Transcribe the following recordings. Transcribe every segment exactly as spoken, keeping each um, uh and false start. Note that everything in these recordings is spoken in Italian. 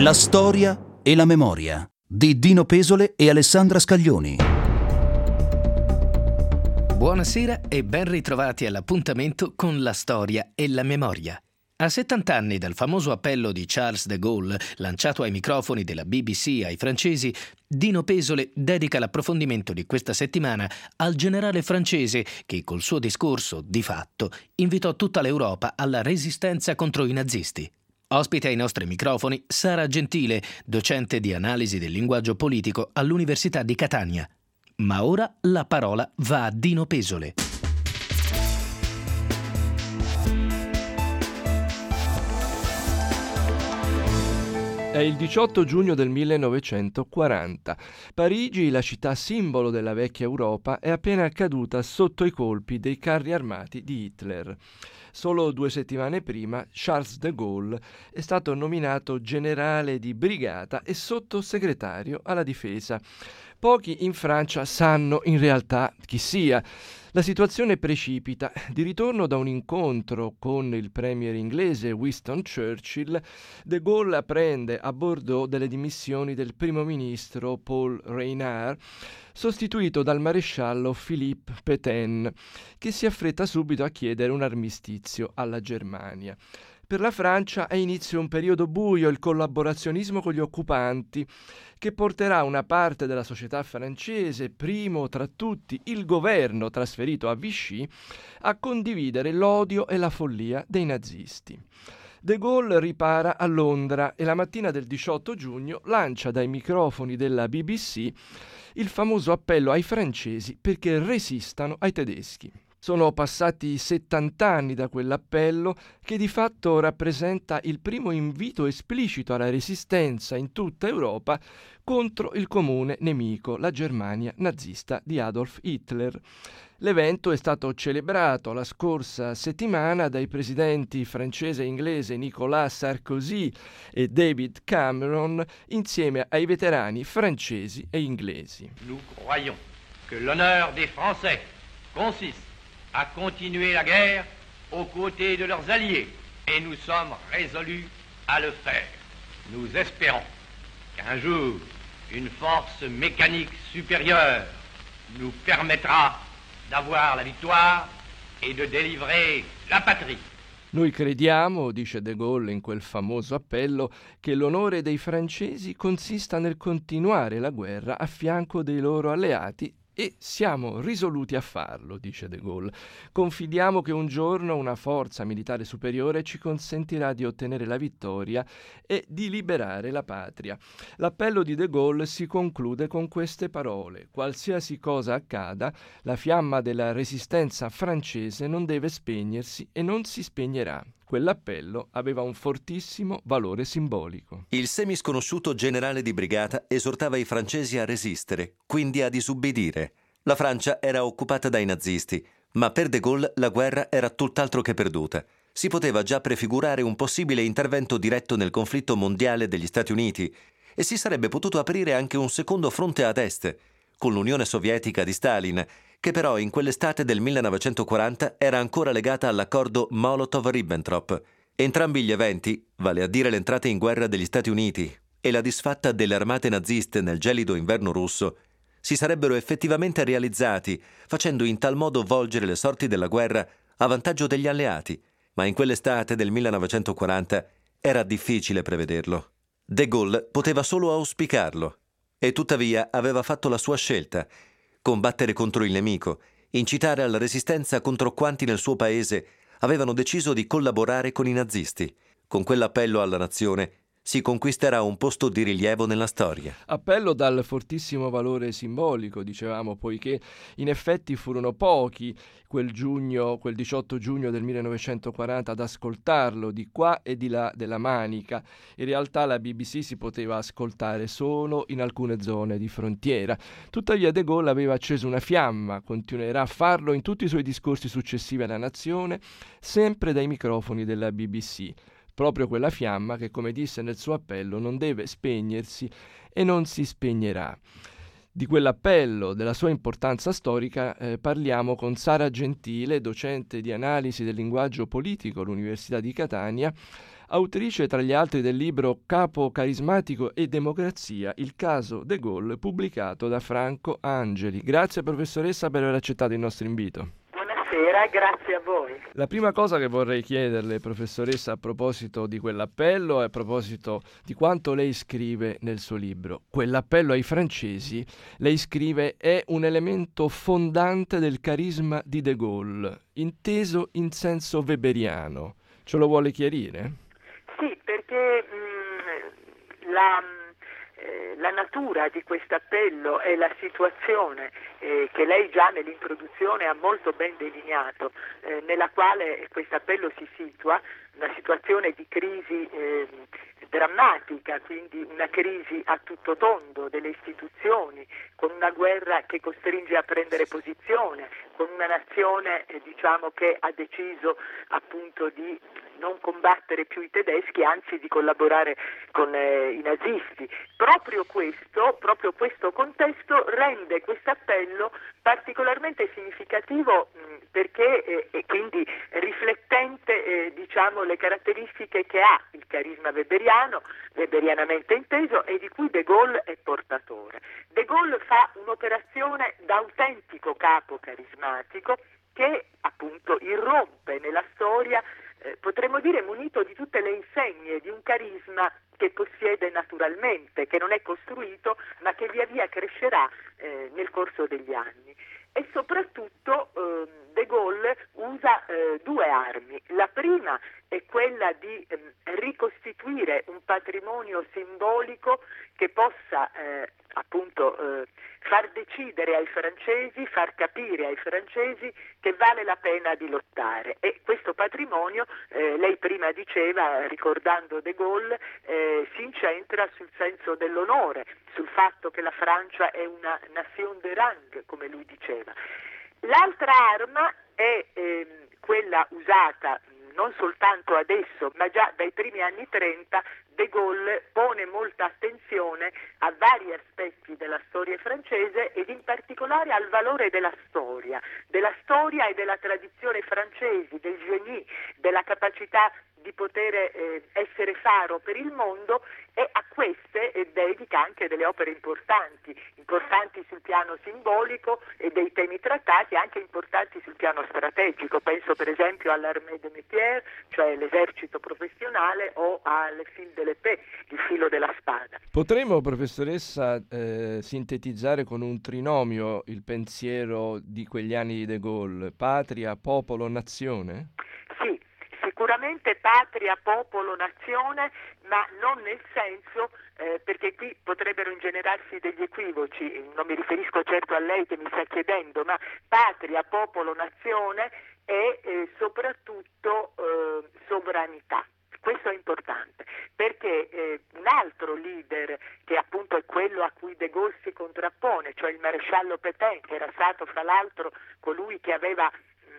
La storia e la memoria di Dino Pesole e Alessandra Scaglioni. Buonasera e ben ritrovati all'appuntamento con la storia e la memoria. A settanta anni dal famoso appello di Charles de Gaulle, lanciato ai microfoni della B B C ai francesi, Dino Pesole dedica l'approfondimento di questa settimana al generale francese che col suo discorso, di fatto, invitò tutta l'Europa alla resistenza contro i nazisti. Ospite ai nostri microfoni Sara Gentile, docente di analisi del linguaggio politico all'Università di Catania. Ma ora la parola va a Dino Pesole. È il diciotto giugno del millenovecentoquaranta. Parigi, la città simbolo della vecchia Europa, è appena caduta sotto i colpi dei carri armati di Hitler. Solo due settimane prima, Charles de Gaulle è stato nominato generale di brigata e sottosegretario alla difesa. Pochi in Francia sanno in realtà chi sia. La situazione precipita. Di ritorno da un incontro con il premier inglese Winston Churchill, de Gaulle apprende a Bordeaux delle dimissioni del primo ministro Paul Reynaud, sostituito dal maresciallo Philippe Pétain, che si affretta subito a chiedere un armistizio alla Germania. Per la Francia è inizio un periodo buio, il collaborazionismo con gli occupanti, che porterà una parte della società francese, primo tra tutti il governo trasferito a Vichy, a condividere l'odio e la follia dei nazisti. De Gaulle ripara a Londra e la mattina del diciotto giugno lancia dai microfoni della B B C il famoso appello ai francesi perché resistano ai tedeschi. Sono passati settanta anni da quell'appello che di fatto rappresenta il primo invito esplicito alla resistenza in tutta Europa contro il comune nemico, la Germania nazista di Adolf Hitler. L'evento è stato celebrato la scorsa settimana dai presidenti francese e inglese Nicolas Sarkozy e David Cameron insieme ai veterani francesi e inglesi. Nous croyons que l'honneur des Français consiste à continuer la guerre aux côtés de leurs alliés et nous sommes résolus à le faire. Nous espérons qu'un jour une force mécanique supérieure nous permettra d'avoir la victoire et de délivrer la patrie. Noi crediamo, dice de Gaulle in quel famoso appello, che l'onore dei francesi consista nel continuare la guerra a fianco dei loro alleati e siamo risoluti a farlo, dice de Gaulle. Confidiamo che un giorno una forza militare superiore ci consentirà di ottenere la vittoria e di liberare la patria. L'appello di de Gaulle si conclude con queste parole: qualsiasi cosa accada, la fiamma della resistenza francese non deve spegnersi e non si spegnerà. Quell'appello aveva un fortissimo valore simbolico. Il semisconosciuto generale di brigata esortava i francesi a resistere, quindi a disubbidire. La Francia era occupata dai nazisti, ma per de Gaulle la guerra era tutt'altro che perduta. Si poteva già prefigurare un possibile intervento diretto nel conflitto mondiale degli Stati Uniti e si sarebbe potuto aprire anche un secondo fronte ad est, con l'Unione Sovietica di Stalin, che però in quell'estate del millenovecentoquaranta era ancora legata all'accordo Molotov-Ribbentrop. Entrambi gli eventi, vale a dire l'entrata in guerra degli Stati Uniti e la disfatta delle armate naziste nel gelido inverno russo, si sarebbero effettivamente realizzati, facendo in tal modo volgere le sorti della guerra a vantaggio degli alleati, ma in quell'estate del millenovecentoquaranta era difficile prevederlo. De Gaulle poteva solo auspicarlo, e tuttavia aveva fatto la sua scelta: combattere contro il nemico, incitare alla resistenza contro quanti nel suo paese avevano deciso di collaborare con i nazisti. Con quell'appello alla nazione si conquisterà un posto di rilievo nella storia. Appello dal fortissimo valore simbolico, dicevamo, poiché in effetti furono pochi quel giugno, quel diciotto giugno del millenovecentoquaranta ad ascoltarlo di qua e di là della Manica. In realtà la B B C si poteva ascoltare solo in alcune zone di frontiera. Tuttavia de Gaulle aveva acceso una fiamma, continuerà a farlo in tutti i suoi discorsi successivi alla nazione, sempre dai microfoni della B B C. Proprio quella fiamma che, come disse nel suo appello, non deve spegnersi e non si spegnerà. Di quell'appello, della sua importanza storica, eh, parliamo con Sara Gentile, docente di analisi del linguaggio politico all'Università di Catania, autrice tra gli altri del libro Capo carismatico e democrazia, il caso De Gaulle, pubblicato da Franco Angeli. Grazie professoressa per aver accettato il nostro invito. Buonasera, grazie a voi. La prima cosa che vorrei chiederle, professoressa, a proposito di quell'appello e a proposito di quanto lei scrive nel suo libro. Quell'appello ai francesi, lei scrive, è un elemento fondante del carisma di De Gaulle, inteso in senso weberiano. Ce lo vuole chiarire? Sì, perché mh, la... La natura di questo appello e la situazione eh, che lei già nell'introduzione ha molto ben delineato, eh, nella quale questo appello si situa, una situazione di crisi eh, drammatica, quindi una crisi a tutto tondo delle istituzioni, con una guerra che costringe a prendere posizione, con una nazione eh, diciamo che ha deciso appunto di non combattere più i tedeschi, anzi di collaborare con eh, i nazisti. Proprio questo, proprio questo contesto rende questo appello particolarmente significativo mh, perché eh, e quindi riflettente eh, diciamo le caratteristiche che ha il carisma weberiano, weberianamente inteso, e di cui De Gaulle è portatore. De Gaulle fa un'operazione da autentico capo carismatico che appunto irrompe nella storia, eh, potremmo dire munito di tutte le insegne di un carisma che possiede naturalmente, che non è costruito, ma che via via crescerà eh, nel corso degli anni. E soprattutto eh, De Gaulle usa eh, due armi. La prima è quella di eh, ricostituire un patrimonio simbolico che possa eh, appunto eh, far decidere ai francesi, far capire ai francesi che vale la pena di lottare. E questo patrimonio, eh, lei prima diceva, ricordando De Gaulle, eh, si incentra sul senso dell'onore, sul fatto che la Francia è una nation de rang, come lui diceva. L'altra arma è eh, quella usata non soltanto adesso, ma già dai primi anni trenta. De Gaulle pone molta attenzione a vari aspetti della storia francese ed in particolare al valore della storia, della storia e della tradizione francesi, del génie, della capacità di poter eh, essere faro per il mondo, e a queste eh, dedica anche delle opere importanti, importanti sul piano simbolico e dei temi trattati, anche importanti sul piano strategico. Penso per esempio all'Armée de Métier, cioè l'esercito professionale, o al fil de l'épée, il filo della spada. Potremmo, professoressa, eh, sintetizzare con un trinomio il pensiero di quegli anni di De Gaulle: patria, popolo, nazione? Sì. Sicuramente patria, popolo, nazione, ma non nel senso, eh, perché qui potrebbero ingenerarsi degli equivoci, non mi riferisco certo a lei che mi sta chiedendo, ma patria, popolo, nazione e eh, soprattutto eh, sovranità. Questo è importante, perché eh, un altro leader, che appunto è quello a cui De Gaulle si contrappone, cioè il maresciallo Pétain, che era stato fra l'altro colui che aveva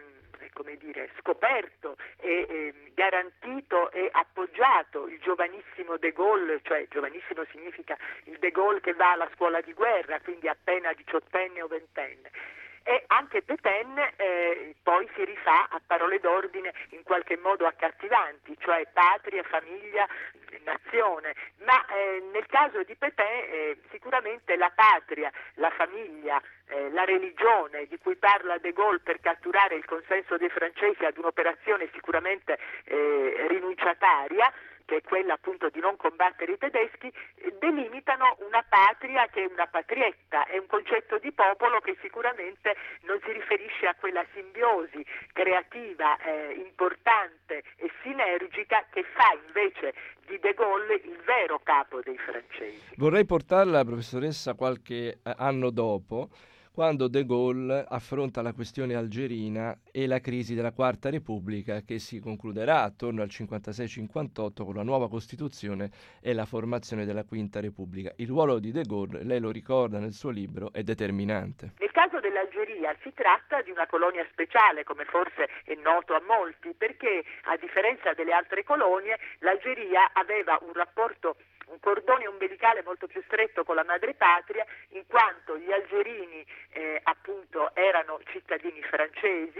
come dire, scoperto e eh, garantito e appoggiato il giovanissimo De Gaulle, cioè giovanissimo significa il De Gaulle che va alla scuola di guerra, quindi appena diciottenne o ventenne. E anche Pétain eh, poi si rifà a parole d'ordine in qualche modo accattivanti, cioè patria, famiglia, nazione, ma eh, nel caso di Pétain eh, sicuramente la patria, la famiglia, eh, la religione di cui parla De Gaulle per catturare il consenso dei francesi ad un'operazione sicuramente eh, rinunciataria, che è quella appunto di non combattere i tedeschi, delimitano una patria che è una patrietta, è un concetto di popolo che sicuramente non si riferisce a quella simbiosi creativa, eh, importante e sinergica che fa invece di De Gaulle il vero capo dei francesi. Vorrei portarla, professoressa, qualche anno dopo, quando De Gaulle affronta la questione algerina e la crisi della Quarta Repubblica, che si concluderà attorno al cinquantasei cinquantotto con la nuova Costituzione e la formazione della Quinta Repubblica. Il ruolo di De Gaulle, lei lo ricorda nel suo libro, è determinante. Nel caso dell'Algeria si tratta di una colonia speciale, come forse è noto a molti, perché a differenza delle altre colonie l'Algeria aveva un rapporto, un cordone ombelicale molto più stretto con la madrepatria, in quanto gli algerini eh, appunto erano cittadini francesi, in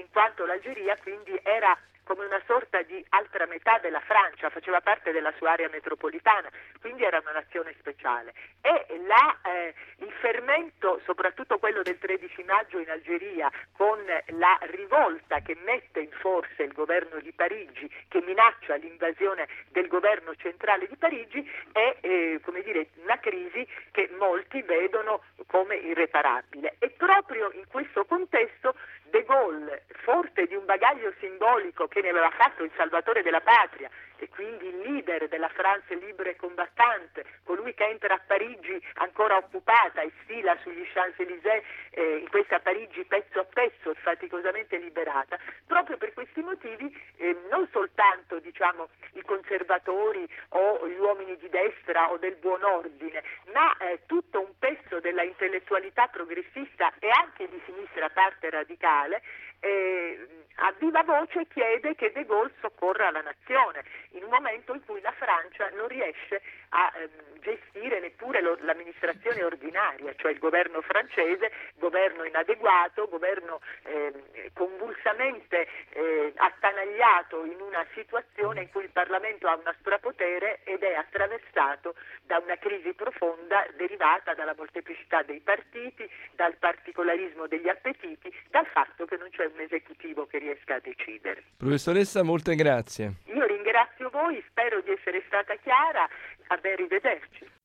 in quanto l'Algeria quindi era come una sorta di altra metà della Francia, faceva parte della sua area metropolitana, quindi era una nazione speciale. E la, eh, il fermento, soprattutto quello del tredici maggio in Algeria, con la rivolta che mette in forza il governo di Parigi, che minaccia l'invasione del governo centrale di Parigi, è eh, come dire, una crisi che molti vedono come irreparabile. E proprio in questo contesto De Gaulle, forte di un bagaglio simbolico che ne aveva fatto il salvatore della patria e quindi il leader della France libre e combattante, colui che entra a Parigi ancora occupata e sfila sugli Champs-Élysées eh, in questa Parigi pezzo a pezzo e faticosamente liberata, proprio per questi motivi eh, non soltanto diciamo i conservatori o gli uomini di destra o del buon ordine, ma eh, tutto un pezzo della intellettualità progressista e anche di sinistra parte radicale eh, a viva voce chiede che De Gaulle soccorra la nazione in un momento in cui la Francia non riesce a eh, gestire neppure lo, l'amministrazione ordinaria, cioè il governo francese, governo inadeguato, governo eh, convulsamente eh, attanagliato in una situazione in cui il Parlamento ha uno strapotere ed è attraversato da una crisi profonda derivata dalla molteplicità dei partiti, dal particolarismo degli appetiti, dal fatto che non c'è un esecutivo che riesca a decidere. Professoressa, molte grazie. Io ringrazio voi, spero di essere stata chiara, a ben rivederci.